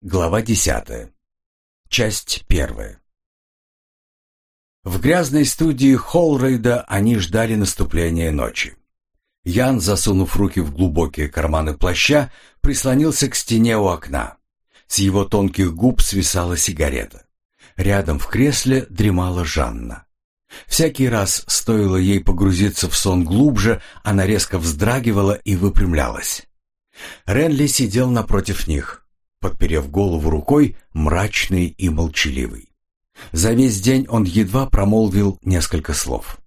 Глава 10. Часть 1. В грязной студии Холрейда они ждали наступления ночи. Ян, засунув руки в глубокие карманы плаща, прислонился к стене у окна. С его тонких губ свисала сигарета. Рядом в кресле дремала Жанна. Всякий раз, стоило ей погрузиться в сон глубже, она резко вздрагивала и выпрямлялась. Ренли сидел напротив них, подперев голову рукой, мрачный и молчаливый. За весь день он едва промолвил несколько слов.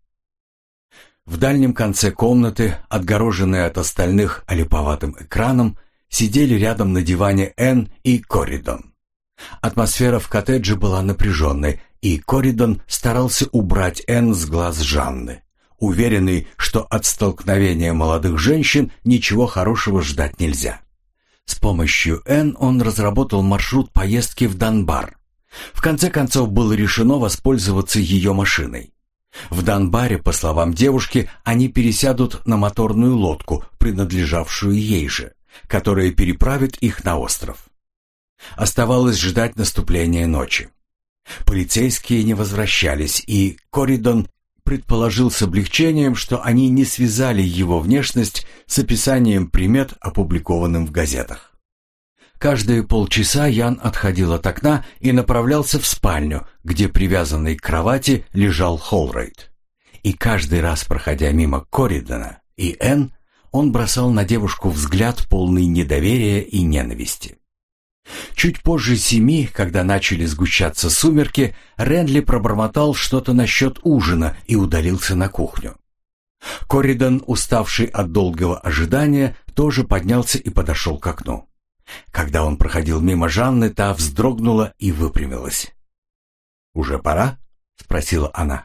В дальнем конце комнаты, отгороженные от остальных олиповатым экраном, сидели рядом на диване Энн и Коридон. Атмосфера в коттедже была напряженной, и Коридон старался убрать Энн с глаз Жанны, уверенный, что от столкновения молодых женщин ничего хорошего ждать нельзя. С помощью Энн он разработал маршрут поездки в Данбар. В конце концов было решено воспользоваться ее машиной. В Данбаре, по словам девушки, они пересядут на моторную лодку, принадлежавшую ей же, которая переправит их на остров. Оставалось ждать наступления ночи. Полицейские не возвращались, и Коридон предположил с облегчением, что они не связали его внешность с описанием примет, опубликованным в газетах. Каждые полчаса Ян отходил от окна и направлялся в спальню, где привязанный к кровати лежал Холрейд. И каждый раз, проходя мимо Коридона и Энн, он бросал на девушку взгляд, полный недоверия и ненависти. Чуть позже 7, когда начали сгущаться сумерки, Ренли пробормотал что-то насчет ужина и удалился на кухню. Коридон, уставший от долгого ожидания, тоже поднялся и подошел к окну. Когда он проходил мимо Жанны, та вздрогнула и выпрямилась. «Уже пора?» — спросила она.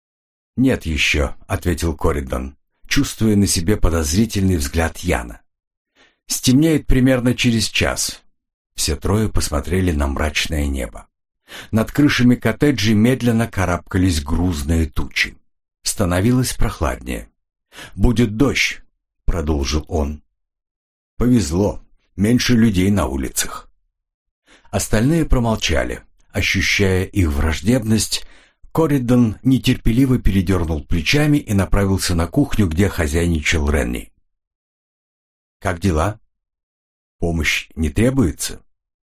«Нет еще», — ответил Коридон, чувствуя на себе подозрительный взгляд Яна. «Стемнеет примерно через час». Все трое посмотрели на мрачное небо. Над крышами коттеджей медленно карабкались грузные тучи. Становилось прохладнее. «Будет дождь», — продолжил он. «Повезло, меньше людей на улицах». Остальные промолчали. Ощущая их враждебность, Коридон нетерпеливо передернул плечами и направился на кухню, где хозяйничал Ренни. «Как дела? Помощь не требуется?»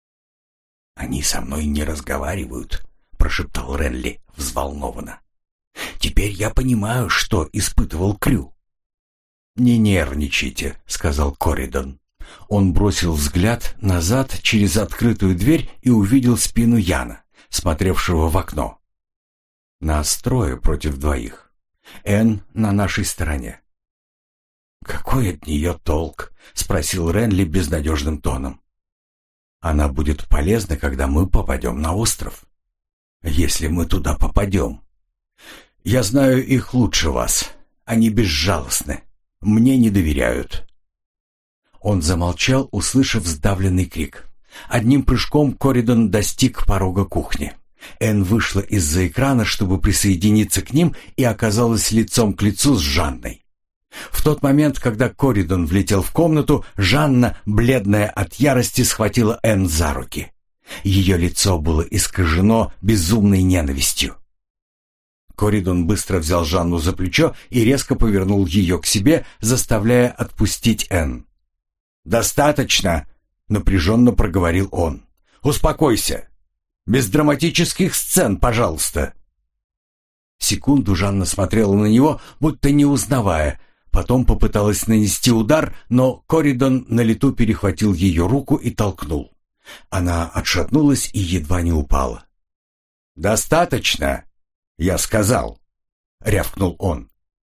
«Они со мной не разговаривают», — прошептал Ренли взволнованно. «Теперь я понимаю, что испытывал Крю». «Не нервничайте», — сказал Коридон. Он бросил взгляд назад через открытую дверь и увидел спину Яна, смотревшего в окно. «Нас 3 против 2. Энн на нашей стороне». «Какой от нее толк?» — спросил Ренли безнадежным тоном. «Она будет полезна, когда мы попадем на остров. Если мы туда попадем. Я знаю их лучше вас. Они безжалостны. Мне не доверяют». Он замолчал, услышав сдавленный крик. Одним прыжком Коридон достиг порога кухни. Энн вышла из-за экрана, чтобы присоединиться к ним, и оказалась лицом к лицу с Жанной. В тот момент, когда Коридон влетел в комнату, Жанна, бледная от ярости, схватила Энн за руки. Ее лицо было искажено безумной ненавистью. Коридон быстро взял Жанну за плечо и резко повернул ее к себе, заставляя отпустить Энн. «Достаточно!» — напряженно проговорил он. «Успокойся! Без драматических сцен, пожалуйста!» Секунду Жанна смотрела на него, будто не узнавая. Потом попыталась нанести удар, но Коридон на лету перехватил ее руку и толкнул. Она отшатнулась и едва не упала. «Достаточно, я сказал», — рявкнул он.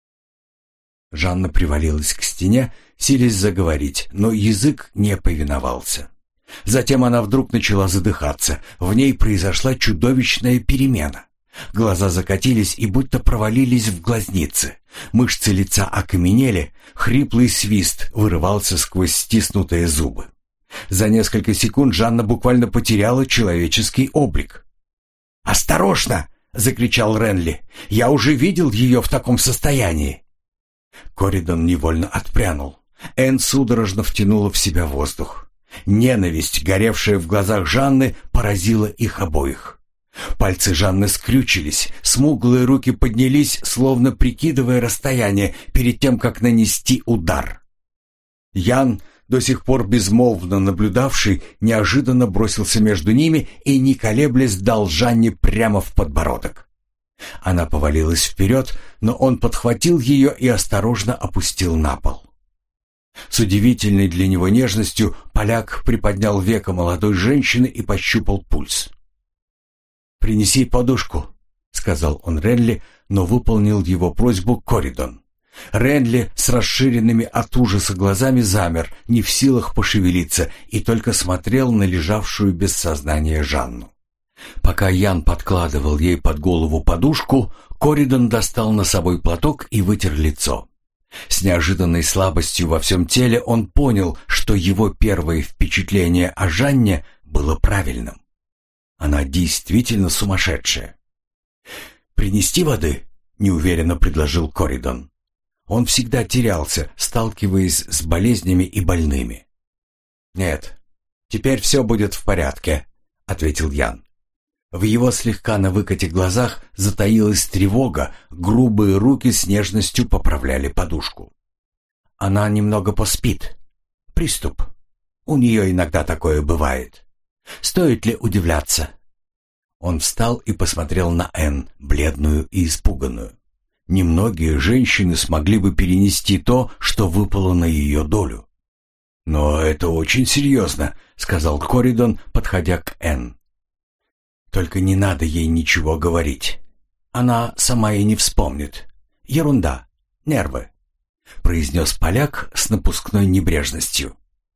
Жанна привалилась к стене, силясь заговорить, но язык не повиновался. Затем она вдруг начала задыхаться. В ней произошла чудовищная перемена. Глаза закатились и будто провалились в глазницы. Мышцы лица окаменели, хриплый свист вырывался сквозь стиснутые зубы. За несколько секунд Жанна буквально потеряла человеческий облик. «Осторожно!» — закричал Ренли. «Я уже видел ее в таком состоянии!» Коридон невольно отпрянул. Энн судорожно втянула в себя воздух. Ненависть, горевшая в глазах Жанны, поразила их обоих. Пальцы Жанны скрючились, смуглые руки поднялись, словно прикидывая расстояние перед тем, как нанести удар. Ян, до сих пор безмолвно наблюдавший, неожиданно бросился между ними и, не колеблясь, дал Жанне прямо в подбородок. Она повалилась вперед, но он подхватил ее и осторожно опустил на пол. С удивительной для него нежностью поляк приподнял веко молодой женщины и пощупал пульс. «Принеси подушку», — сказал он Ренли, но выполнил его просьбу Коридон. Ренли с расширенными от ужаса глазами замер, не в силах пошевелиться, и только смотрел на лежавшую без сознания Жанну. Пока Ян подкладывал ей под голову подушку, Коридон достал носовой платок и вытер лицо. С неожиданной слабостью во всем теле он понял, что его первое впечатление о Жанне было правильным. Она действительно сумасшедшая. «Принести воды?» — неуверенно предложил Коридон. Он всегда терялся, сталкиваясь с болезнями и больными. «Нет, теперь все будет в порядке», — ответил Ян. В его слегка на выкате глазах затаилась тревога, грубые руки с нежностью поправляли подушку. «Она немного поспит. Приступ. У нее иногда такое бывает. Стоит ли удивляться?» Он встал и посмотрел на Энн, бледную и испуганную. Немногие женщины смогли бы перенести то, что выпало на ее долю. «Но это очень серьезно», — сказал Коридон, подходя к Энн. «Только не надо ей ничего говорить. Она сама и не вспомнит. Ерунда, нервы», — произнес поляк с напускной небрежностью.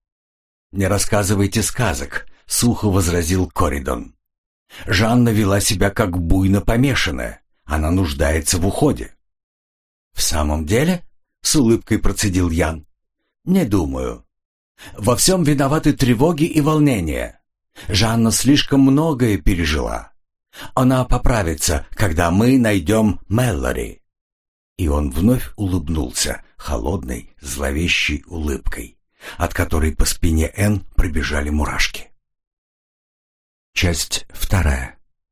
«Не рассказывайте сказок», — сухо возразил Коридон. «Жанна вела себя как буйно помешанная. Она нуждается в уходе». «В самом деле?» — с улыбкой процедил Ян. «Не думаю. Во всем виноваты тревоги и волнения. Жанна слишком многое пережила. Она поправится, когда мы найдем Мэллори». И он вновь улыбнулся холодной, зловещей улыбкой, от которой по спине Энн пробежали мурашки. Часть 2.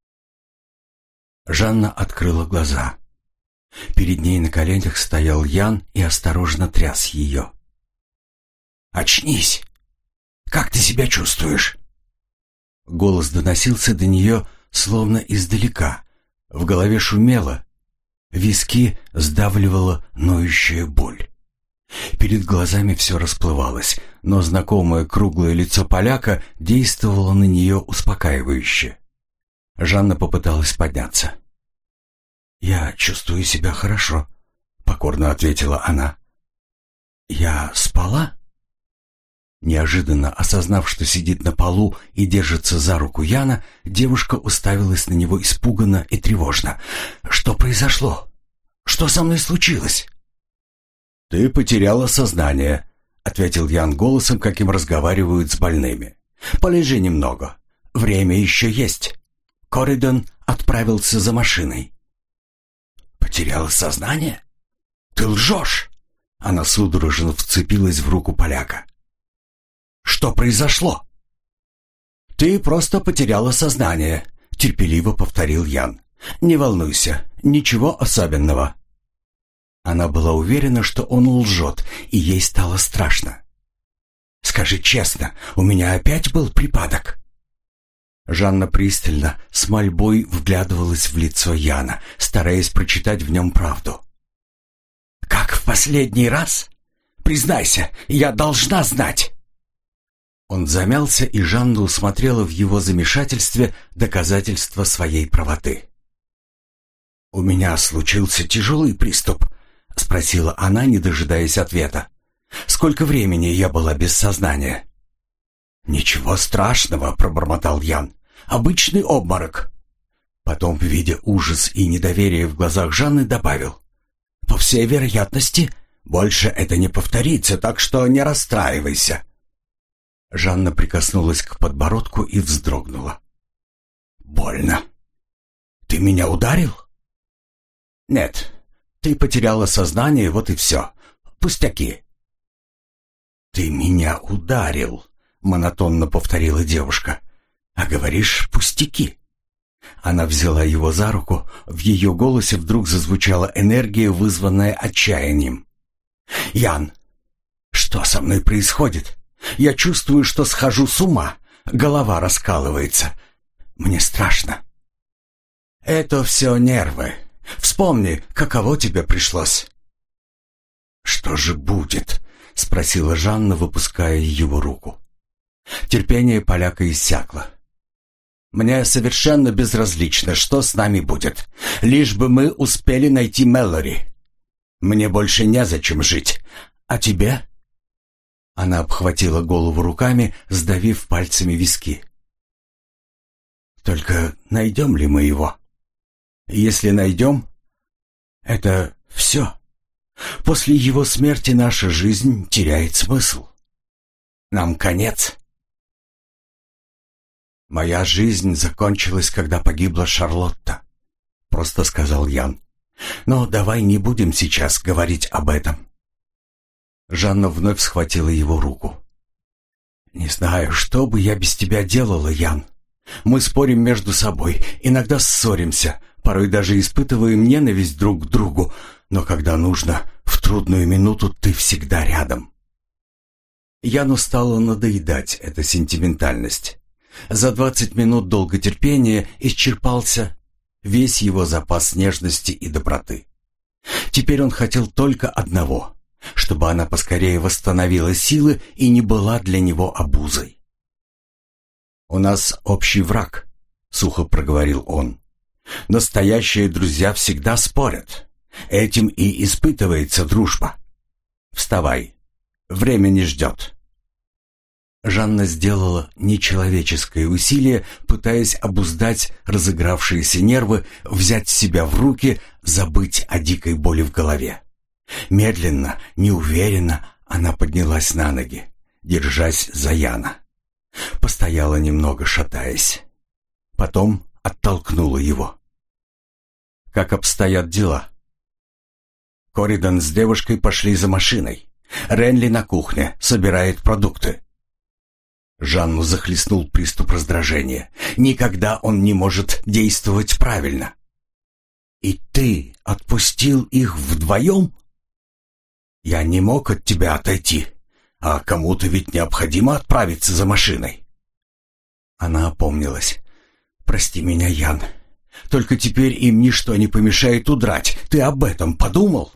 Жанна открыла глаза. Перед ней на коленях стоял Ян и осторожно тряс ее. «Очнись! Как ты себя чувствуешь?» Голос доносился до нее словно издалека. В голове шумело, виски сдавливала ноющая боль. Перед глазами все расплывалось, но знакомое круглое лицо поляка действовало на нее успокаивающе. Жанна попыталась подняться. «Я чувствую себя хорошо», — покорно ответила она. «Я спала?» Неожиданно осознав, что сидит на полу и держится за руку Яна, девушка уставилась на него испуганно и тревожно. «Что произошло? Что со мной случилось?» «Ты потеряла сознание», — ответил Ян голосом, каким разговаривают с больными. «Полежи немного. Время еще есть». Коридон отправился за машиной. «Потеряла сознание? Ты лжешь!» Она судорожно вцепилась в руку поляка. «Что произошло?» «Ты просто потеряла сознание», — терпеливо повторил Ян. «Не волнуйся, ничего особенного». Она была уверена, что он лжет, и ей стало страшно. «Скажи честно, у меня опять был припадок?» Жанна пристально, с мольбой вглядывалась в лицо Яна, стараясь прочитать в нем правду. «Как в последний раз? Признайся, я должна знать!» Он замялся, и Жанна усмотрела в его замешательстве доказательство своей правоты. «У меня случился тяжелый приступ», — спросила она, не дожидаясь ответа. «Сколько времени я была без сознания?» «Ничего страшного», — пробормотал Ян. «Обычный обморок». Потом, видя ужас и недоверие в глазах Жанны, добавил. «По всей вероятности, больше это не повторится, так что не расстраивайся». Жанна прикоснулась к подбородку и вздрогнула. «Больно. Ты меня ударил?» «Нет, ты потеряла сознание, вот и все. Пустяки». «Ты меня ударил», — монотонно повторила девушка. «А говоришь, пустяки». Она взяла его за руку, в ее голосе вдруг зазвучала энергия, вызванная отчаянием. «Ян, что со мной происходит? Я чувствую, что схожу с ума, голова раскалывается. Мне страшно». «Это все нервы. Вспомни, каково тебе пришлось». «Что же будет?» — спросила Жанна, выпуская его руку. Терпение поляка иссякло. «Мне совершенно безразлично, что с нами будет, лишь бы мы успели найти Мэлори. Мне больше незачем жить. А тебе?» Она обхватила голову руками, сдавив пальцами виски. «Только найдем ли мы его? Если найдем, это все. После его смерти наша жизнь теряет смысл. Нам конец». «Моя жизнь закончилась, когда погибла Шарлотта», — просто сказал Ян. «Но давай не будем сейчас говорить об этом». Жанна вновь схватила его руку. «Не знаю, что бы я без тебя делала, Ян. Мы спорим между собой, иногда ссоримся, порой даже испытываем ненависть друг к другу, но когда нужно, в трудную минуту ты всегда рядом». Яну стала надоедать эта сентиментальность. За 20 минут долготерпения исчерпался весь его запас нежности и доброты. Теперь он хотел только одного, чтобы она поскорее восстановила силы и не была для него обузой. «У нас общий враг», — сухо проговорил он. «Настоящие друзья всегда спорят. Этим и испытывается дружба. Вставай, время не ждет». Жанна сделала нечеловеческое усилие, пытаясь обуздать разыгравшиеся нервы, взять себя в руки, забыть о дикой боли в голове. Медленно, неуверенно она поднялась на ноги, держась за Яна. Постояла немного, шатаясь. Потом оттолкнула его. «Как обстоят дела?» Коридон с девушкой пошли за машиной. Ренли на кухне, собирает продукты. Жанну захлестнул приступ раздражения. Никогда он не может действовать правильно. «И ты отпустил их вдвоем?» «Я не мог от тебя отойти, а кому-то ведь необходимо отправиться за машиной». Она опомнилась. «Прости меня, Ян. Только теперь им ничто не помешает удрать. Ты об этом подумал?»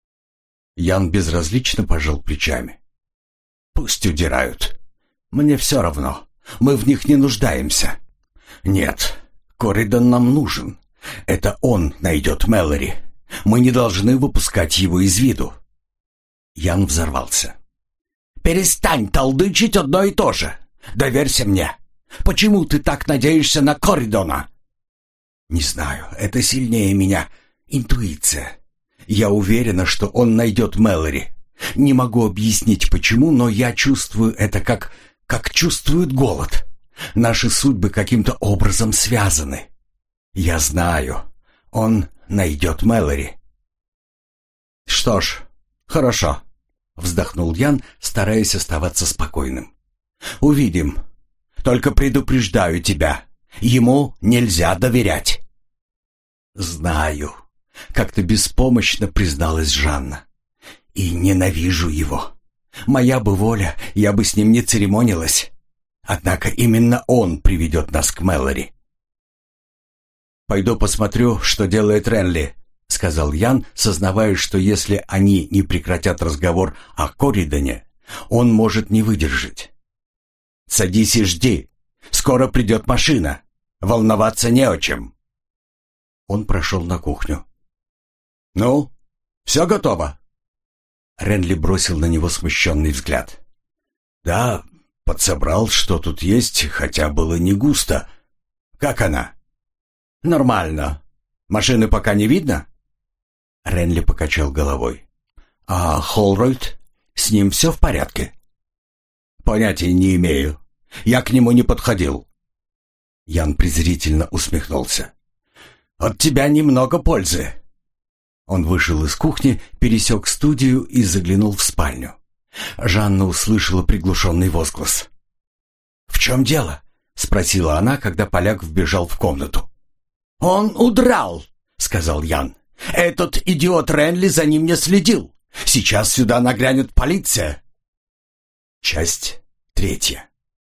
Ян безразлично пожал плечами. «Пусть удирают. Мне все равно. Мы в них не нуждаемся. Нет, Коридон нам нужен. Это он найдет Мэлори. Мы не должны выпускать его из виду». Ян взорвался. «Перестань толдычить одно и то же. Доверься мне. Почему ты так надеешься на Коридона?» «Не знаю, это сильнее меня. Интуиция. Я уверена, что он найдет Мэлори. Не могу объяснить почему, но я чувствую это как чувствует голод. Наши судьбы каким-то образом связаны. Я знаю, он найдет Мэлори». «Что ж, хорошо», — вздохнул Ян, стараясь оставаться спокойным. «Увидим. Только предупреждаю тебя, ему нельзя доверять». «Знаю», — как-то беспомощно призналась Жанна. «И ненавижу его. Моя бы воля, я бы с ним не церемонилась. Однако именно он приведет нас к Мэлори». «Пойду посмотрю, что делает Ренли», — сказал Ян, сознавая, что если они не прекратят разговор о Коридоне, он может не выдержать. «Садись и жди. Скоро придет машина. Волноваться не о чем». Он прошел на кухню. «Ну, все готово?» Ренли бросил на него смущенный взгляд. «Да, подсобрал, что тут есть, хотя было не густо. Как она?» «Нормально. Машины пока не видно?» Ренли покачал головой. «А Холройд? С ним все в порядке?» «Понятия не имею. Я к нему не подходил». Ян презрительно усмехнулся. «От тебя немного пользы». Он вышел из кухни, пересек студию и заглянул в спальню. Жанна услышала приглушенный возглас. «В чем дело?» — спросила она, когда поляк вбежал в комнату. «Он удрал», — сказал Ян. «Этот идиот Ренли за ним не следил. Сейчас сюда нагрянет полиция». Часть 3.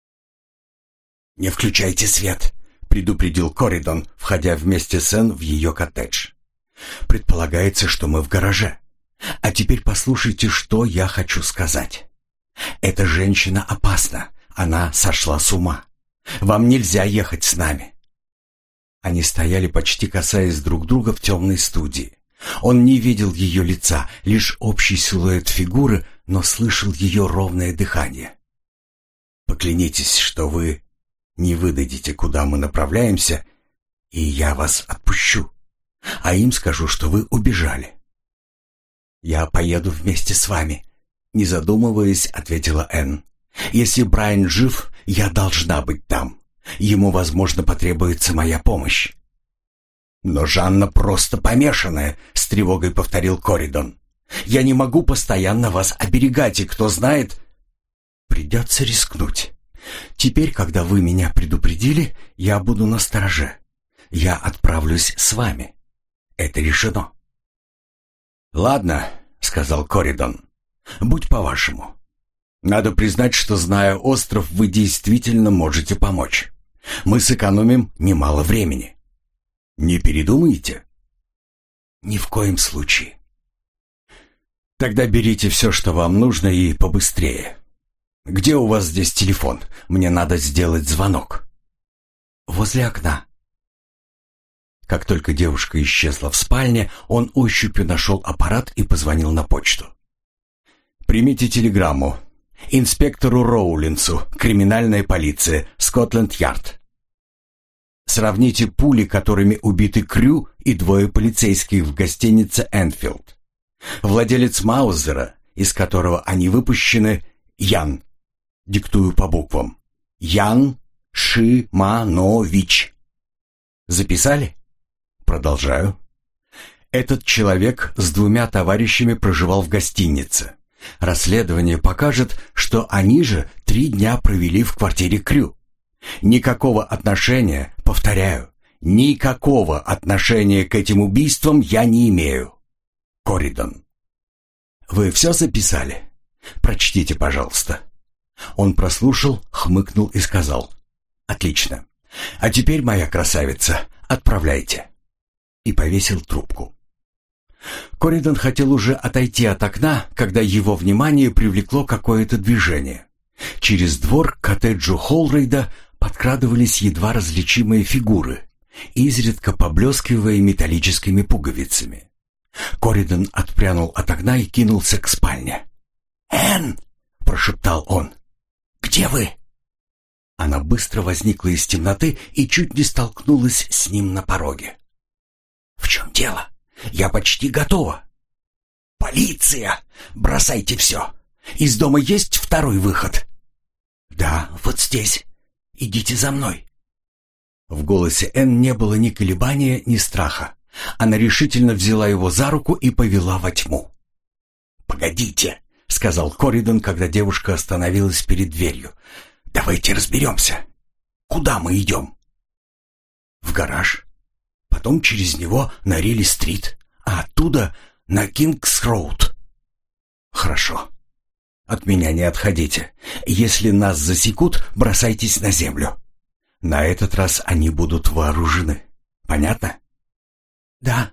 «Не включайте свет», — предупредил Коридон, входя вместе с Энн в ее коттедж. «Предполагается, что мы в гараже. А теперь послушайте, что я хочу сказать. Эта женщина опасна. Она сошла с ума. Вам нельзя ехать с нами». Они стояли, почти касаясь друг друга, в темной студии. Он не видел ее лица, лишь общий силуэт фигуры, но слышал ее ровное дыхание. «Поклянитесь, что вы не выдадите, куда мы направляемся, и я вас отпущу. А им скажу, что вы убежали». «Я поеду вместе с вами», — не задумываясь, ответила Энн. «Если Брайан жив, я должна быть там. Ему, возможно, потребуется моя помощь». «Но Жанна просто помешанная», — с тревогой повторил Коридон. «Я не могу постоянно вас оберегать, и кто знает...» «Придется рискнуть. Теперь, когда вы меня предупредили, я буду настороже. Я отправлюсь с вами. Это решено». «Ладно», — сказал Коридон. «Будь по-вашему. Надо признать, что, зная остров, вы действительно можете помочь. Мы сэкономим немало времени. Не передумаете?» «Ни в коем случае». «Тогда берите все, что вам нужно, и побыстрее. Где у вас здесь телефон? Мне надо сделать звонок». «Возле окна». Как только девушка исчезла в спальне, он ощупью нашел аппарат и позвонил на почту. «Примите телеграмму. Инспектору Роулинсу, криминальная полиция, Скотланд-Ярд. Сравните пули, которыми убиты Крю и 2 полицейских в гостинице «Энфилд». Владелец Маузера, из которого они выпущены, Ян. Диктую по буквам. Ян Шиманович. Записали? Продолжаю. Этот человек с 2 товарищами проживал в гостинице. Расследование покажет, что они же 3 дня провели в квартире Крю. Никакого отношения, повторяю, никакого отношения к этим убийствам я не имею. Коридон. Вы все записали? Прочтите, пожалуйста. Он прослушал, хмыкнул и сказал: «Отлично. А теперь, моя красавица, отправляйте». И повесил трубку. Коридон хотел уже отойти от окна, когда его внимание привлекло какое-то движение. Через двор к коттеджу Холрейда подкрадывались едва различимые фигуры, изредка поблескивая металлическими пуговицами. Коридон отпрянул от окна и кинулся к спальне. «Энн!» — прошептал он. «Где вы?» Она быстро возникла из темноты и чуть не столкнулась с ним на пороге. «В чем дело? Я почти готова». «Полиция! Бросайте все! Из дома есть 2-й выход?» «Да, вот здесь. Идите за мной». В голосе Энн не было ни колебания, ни страха. Она решительно взяла его за руку и повела во тьму. «Погодите», — сказал Коридон, когда девушка остановилась перед дверью. «Давайте разберемся. Куда мы идем?» «В гараж. Потом через него на Рилли-стрит, а оттуда на Кингс-роуд». «Хорошо. От меня не отходите. Если нас засекут, бросайтесь на землю. На этот раз они будут вооружены. Понятно?» «Да».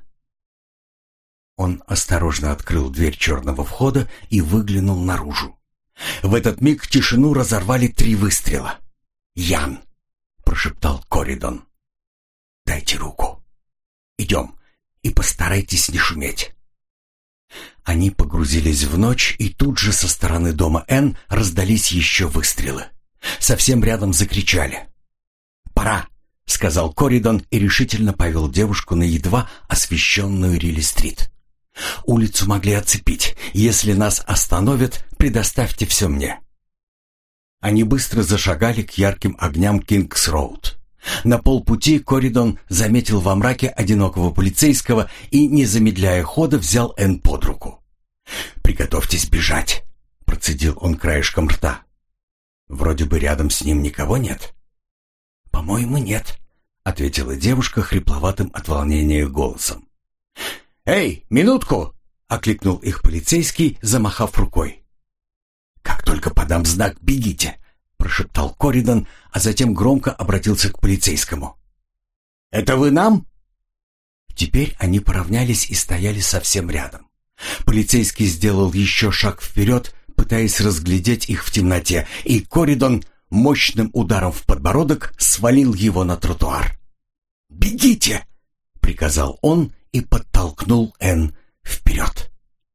Он осторожно открыл дверь черного входа и выглянул наружу. В этот миг тишину разорвали 3 выстрела. «Ян!» — прошептал Коридон. «Дайте руку. Идем, и постарайтесь не шуметь». Они погрузились в ночь, и тут же со стороны дома Энн раздались еще выстрелы. Совсем рядом закричали. «Пора!» — сказал Коридон и решительно повел девушку на едва освещенную Рилли-стрит. «Улицу могли оцепить. Если нас остановят, предоставьте все мне». Они быстро зашагали к ярким огням Кингс-роуд. На полпути Коридон заметил во мраке одинокого полицейского и, не замедляя хода, взял Энн под руку. «Приготовьтесь бежать», — процедил он краешком рта. Вроде бы рядом с ним никого нет. «По-моему, нет», — ответила девушка хрипловатым от волнения голосом. «Эй, минутку!» — окликнул их полицейский, замахав рукой. «Как только подам знак, бегите!» — прошептал Коридон, а затем громко обратился к полицейскому. «Это вы нам?» Теперь они поравнялись и стояли совсем рядом. Полицейский сделал еще шаг вперед, пытаясь разглядеть их в темноте, и Коридон мощным ударом в подбородок свалил его на тротуар. «Бегите!» — приказал он и подтолкнул Энн вперед.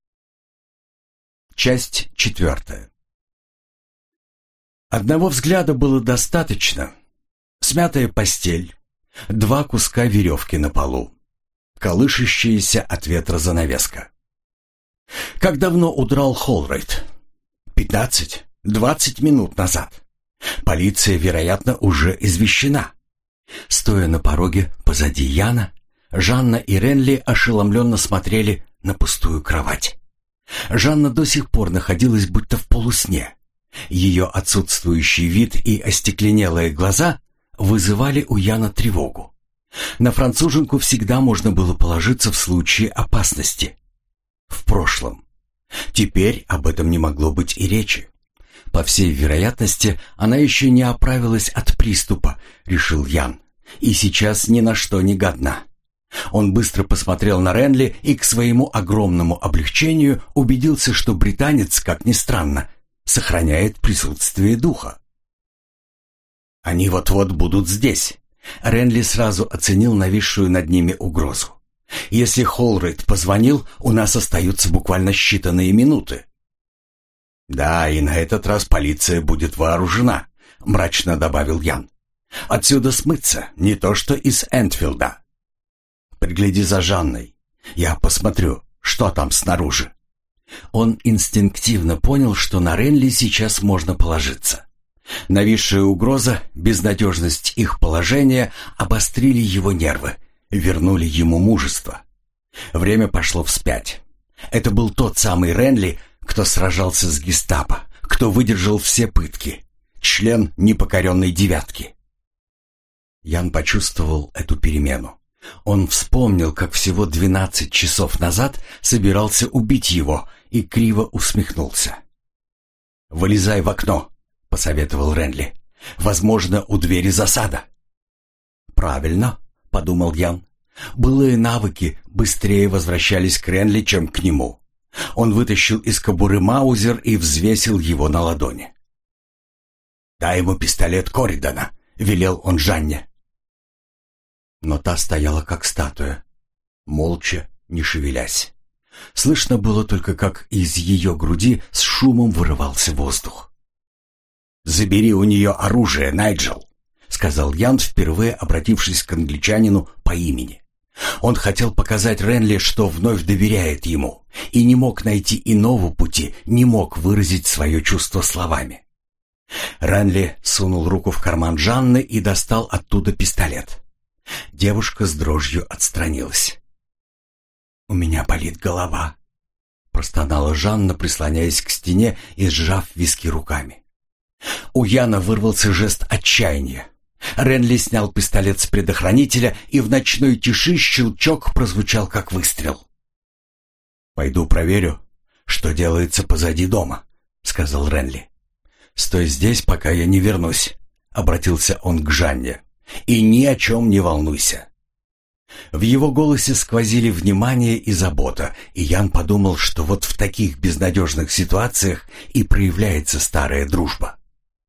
Часть 4. Одного взгляда было достаточно. Смятая постель, 2 куска веревки на полу, колышащаяся от ветра занавеска. Как давно удрал Холрейд? 15-20 минут назад. Полиция, вероятно, уже извещена. Стоя на пороге позади Яна, Жанна и Ренли ошеломленно смотрели на пустую кровать. Жанна до сих пор находилась будто в полусне. Ее отсутствующий вид и остекленелые глаза вызывали у Яна тревогу. На француженку всегда можно было положиться в случае опасности. В прошлом. Теперь об этом не могло быть и речи. По всей вероятности, она еще не оправилась от приступа, решил Ян, и сейчас ни на что не годна. Он быстро посмотрел на Ренли и к своему огромному облегчению убедился, что британец, как ни странно, сохраняет присутствие духа. Они вот-вот будут здесь. Ренли сразу оценил нависшую над ними угрозу. Если Холрейд позвонил, у нас остаются буквально считанные минуты. «Да, и на этот раз полиция будет вооружена», — мрачно добавил Ян. «Отсюда смыться, не то что из Энфилда. Пригляди за Жанной. Я посмотрю, что там снаружи». Он инстинктивно понял, что на Ренли сейчас можно положиться. Нависшая угроза, безнадежность их положения обострили его нервы, вернули ему мужество. Время пошло вспять. Это был тот самый Ренли, кто сражался с гестапо, кто выдержал все пытки, член непокоренной девятки. Ян почувствовал эту перемену. Он вспомнил, как всего 12 часов назад собирался убить его, и криво усмехнулся. «Вылезай в окно», — посоветовал Ренли. «Возможно, у двери засада». «Правильно», — подумал Ян. Былые навыки быстрее возвращались к Ренли, чем к нему. Он вытащил из кобуры маузер и взвесил его на ладони. «Дай ему пистолет Коридона», — велел он Жанне. Но та стояла как статуя, молча, не шевелясь. Слышно было только, как из ее груди с шумом вырывался воздух. «Забери у нее оружие, Найджел», — сказал Ян, впервые обратившись к англичанину по имени. Он хотел показать Ренли, что вновь доверяет ему, и не мог найти иного пути, не мог выразить свое чувство словами. Ренли сунул руку в карман Жанны и достал оттуда пистолет. Девушка с дрожью отстранилась. «У меня болит голова», — простонала Жанна, прислоняясь к стене и сжав виски руками. У Яна вырвался жест отчаяния. Ренли снял пистолет с предохранителя, и в ночной тиши щелчок прозвучал, как выстрел. «Пойду проверю, что делается позади дома», — сказал Ренли. «Стой здесь, пока я не вернусь», — обратился он к Жанне. «И ни о чем не волнуйся». В его голосе сквозили внимание и забота, и Ян подумал, что вот в таких безнадежных ситуациях и проявляется старая дружба.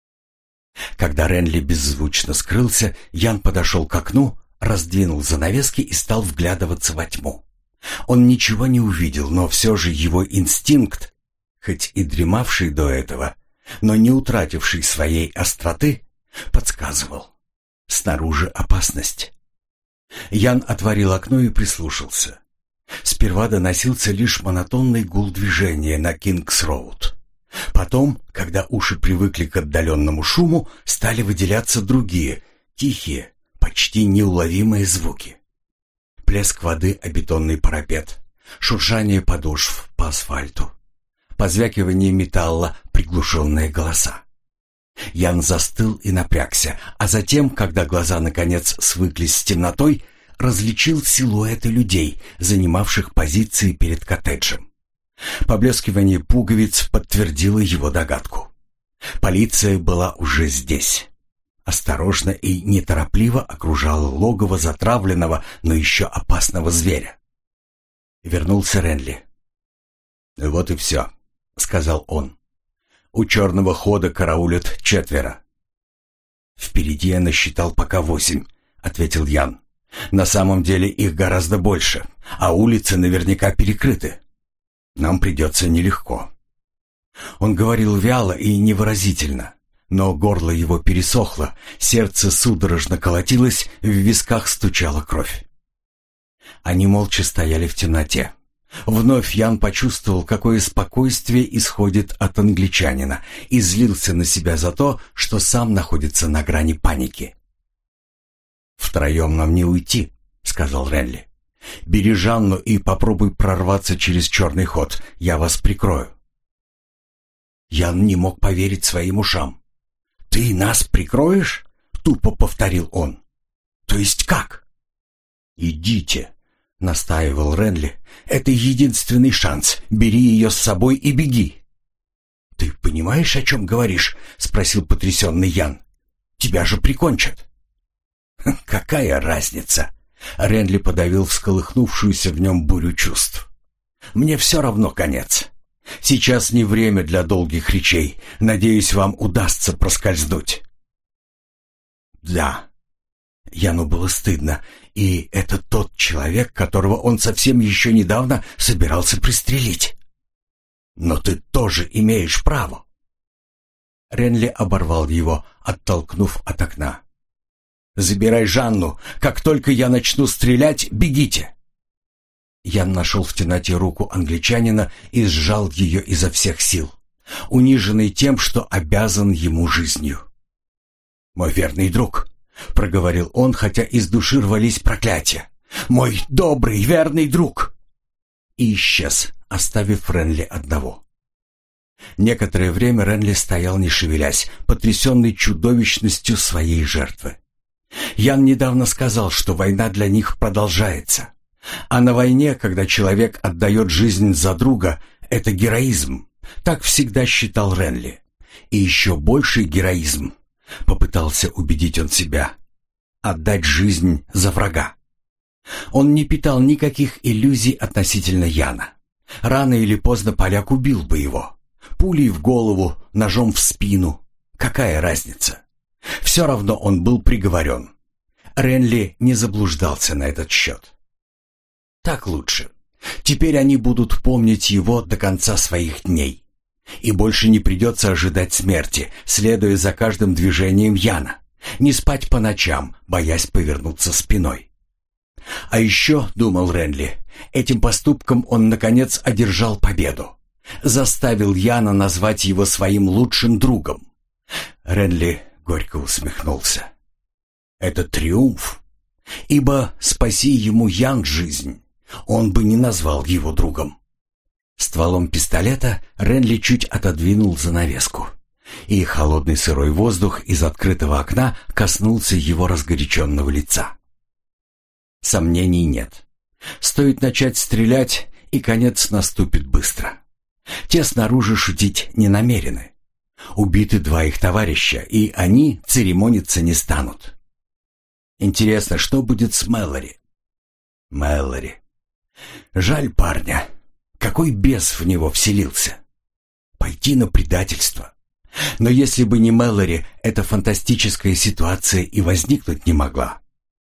Когда Ренли беззвучно скрылся, Ян подошел к окну, раздвинул занавески и стал вглядываться во тьму. Он ничего не увидел, но все же его инстинкт, хоть и дремавший до этого, но не утративший своей остроты, подсказывал: снаружи опасность. Ян отворил окно и прислушался. Сперва доносился лишь монотонный гул движения на Кингс-Роуд. Потом, когда уши привыкли к отдаленному шуму, стали выделяться другие, тихие, почти неуловимые звуки. Плеск воды о бетонный парапет, шуршание подошв по асфальту, позвякивание металла, приглушенные голоса. Ян застыл и напрягся, а затем, когда глаза наконец свыклись с темнотой, различил силуэты людей, занимавших позиции перед коттеджем. Поблескивание пуговиц подтвердило его догадку. Полиция была уже здесь. Осторожно и неторопливо окружала логово затравленного, но еще опасного зверя. Вернулся Ренли. «Вот и все», — сказал он. «У черного хода караулят 4. «Впереди я насчитал пока 8», — ответил Ян. «На самом деле их гораздо больше, а улицы наверняка перекрыты. Нам придется нелегко». Он говорил вяло и невыразительно, но горло его пересохло, сердце судорожно колотилось, в висках стучала кровь. Они молча стояли в темноте. Вновь Ян почувствовал, какое спокойствие исходит от англичанина, и злился на себя за то, что сам находится на грани паники. «Втроем нам не уйти», — сказал Ренли. «Бери Жанну и попробуй прорваться через черный ход, я вас прикрою». Ян не мог поверить своим ушам. «Ты нас прикроешь?» — тупо повторил он. «То есть как?» «Идите», — настаивал Ренли. «Это единственный шанс. Бери ее с собой и беги». «Ты понимаешь, о чем говоришь?» — спросил потрясенный Ян. «Тебя же прикончат». «Какая разница?» — Ренли подавил всколыхнувшуюся в нем бурю чувств. «Мне все равно конец. Сейчас не время для долгих речей. Надеюсь, вам удастся проскользнуть». «Да». Яну было стыдно, и это тот человек, которого он совсем еще недавно собирался пристрелить. «Но ты тоже имеешь право». Ренли оборвал его, оттолкнув от окна. «Забирай Жанну. Как только я начну стрелять, бегите». Ян нашел в темноте руку англичанина и сжал ее изо всех сил, униженный тем, что обязан ему жизнью. «Мой верный друг», — проговорил он, хотя из души рвались проклятия. «Мой добрый, верный друг!» И исчез, оставив Ренли одного. Некоторое время Ренли стоял, не шевелясь, потрясенный чудовищностью своей жертвы. Ян недавно сказал, что война для них продолжается. А на войне, когда человек отдает жизнь за друга, это героизм. Так всегда считал Ренли. И еще больший героизм, попытался убедить он себя, отдать жизнь за врага. Он не питал никаких иллюзий относительно Яна. Рано или поздно поляк убил бы его. Пулей в голову, ножом в спину. Какая разница? Все равно он был приговорен. Ренли не заблуждался на этот счет. Так лучше. Теперь они будут помнить его до конца своих дней. И больше не придется ожидать смерти, следуя за каждым движением Яна. Не спать по ночам, боясь повернуться спиной. А еще, думал Ренли, этим поступком он, наконец, одержал победу. Заставил Яна назвать его своим лучшим другом. Ренли горько усмехнулся. Это триумф. Ибо спаси ему Ян жизнь, он бы не назвал его другом. Стволом пистолета Ренли чуть отодвинул занавеску, и холодный сырой воздух из открытого окна коснулся его разгоряченного лица. Сомнений нет. Стоит начать стрелять, и конец наступит быстро. Те снаружи шутить не намерены. Убиты 2 их товарища, и они церемониться не станут. Интересно, что будет с Мэлори? Мэлори. Жаль парня. Какой бес в него вселился? Пойти на предательство. Но если бы не Мэлори, эта фантастическая ситуация и возникнуть не могла.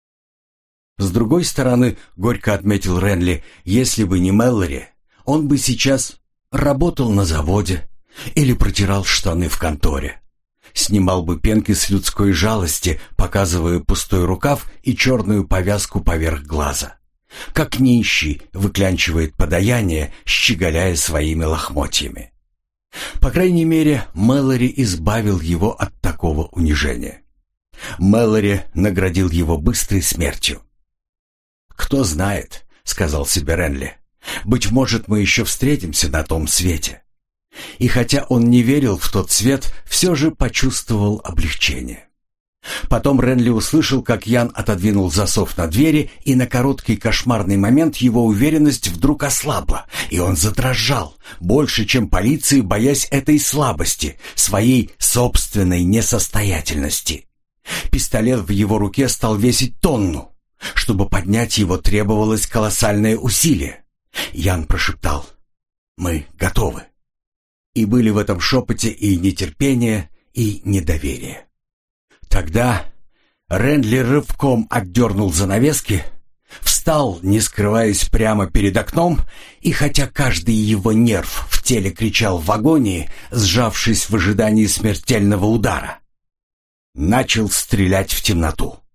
С другой стороны, горько отметил Ренли, если бы не Мэлори, он бы сейчас работал на заводе или протирал штаны в конторе. Снимал бы пенки с людской жалости, показывая пустой рукав и черную повязку поверх глаза. Как нищий выклянчивает подаяние, щеголяя своими лохмотьями. По крайней мере, Мэлори избавил его от такого унижения. Мэлори наградил его быстрой смертью. «Кто знает», — сказал себе Ренли, — «быть может, мы еще встретимся на том свете. И хотя он не верил в тот свет, все же почувствовал облегчение. Потом Ренли услышал, как Ян отодвинул засов на двери, и на короткий кошмарный момент его уверенность вдруг ослабла, и он задрожал, больше, чем полиции, боясь этой слабости, своей собственной несостоятельности. Пистолет в его руке стал весить тонну. Чтобы поднять его, требовалось колоссальное усилие. Ян прошептал: «Мы готовы». И были в этом шепоте и нетерпение, и недоверие. Тогда Ренли рывком отдернул занавески, встал, не скрываясь, прямо перед окном, и хотя каждый его нерв в теле кричал в агонии, сжавшись в ожидании смертельного удара, начал стрелять в темноту.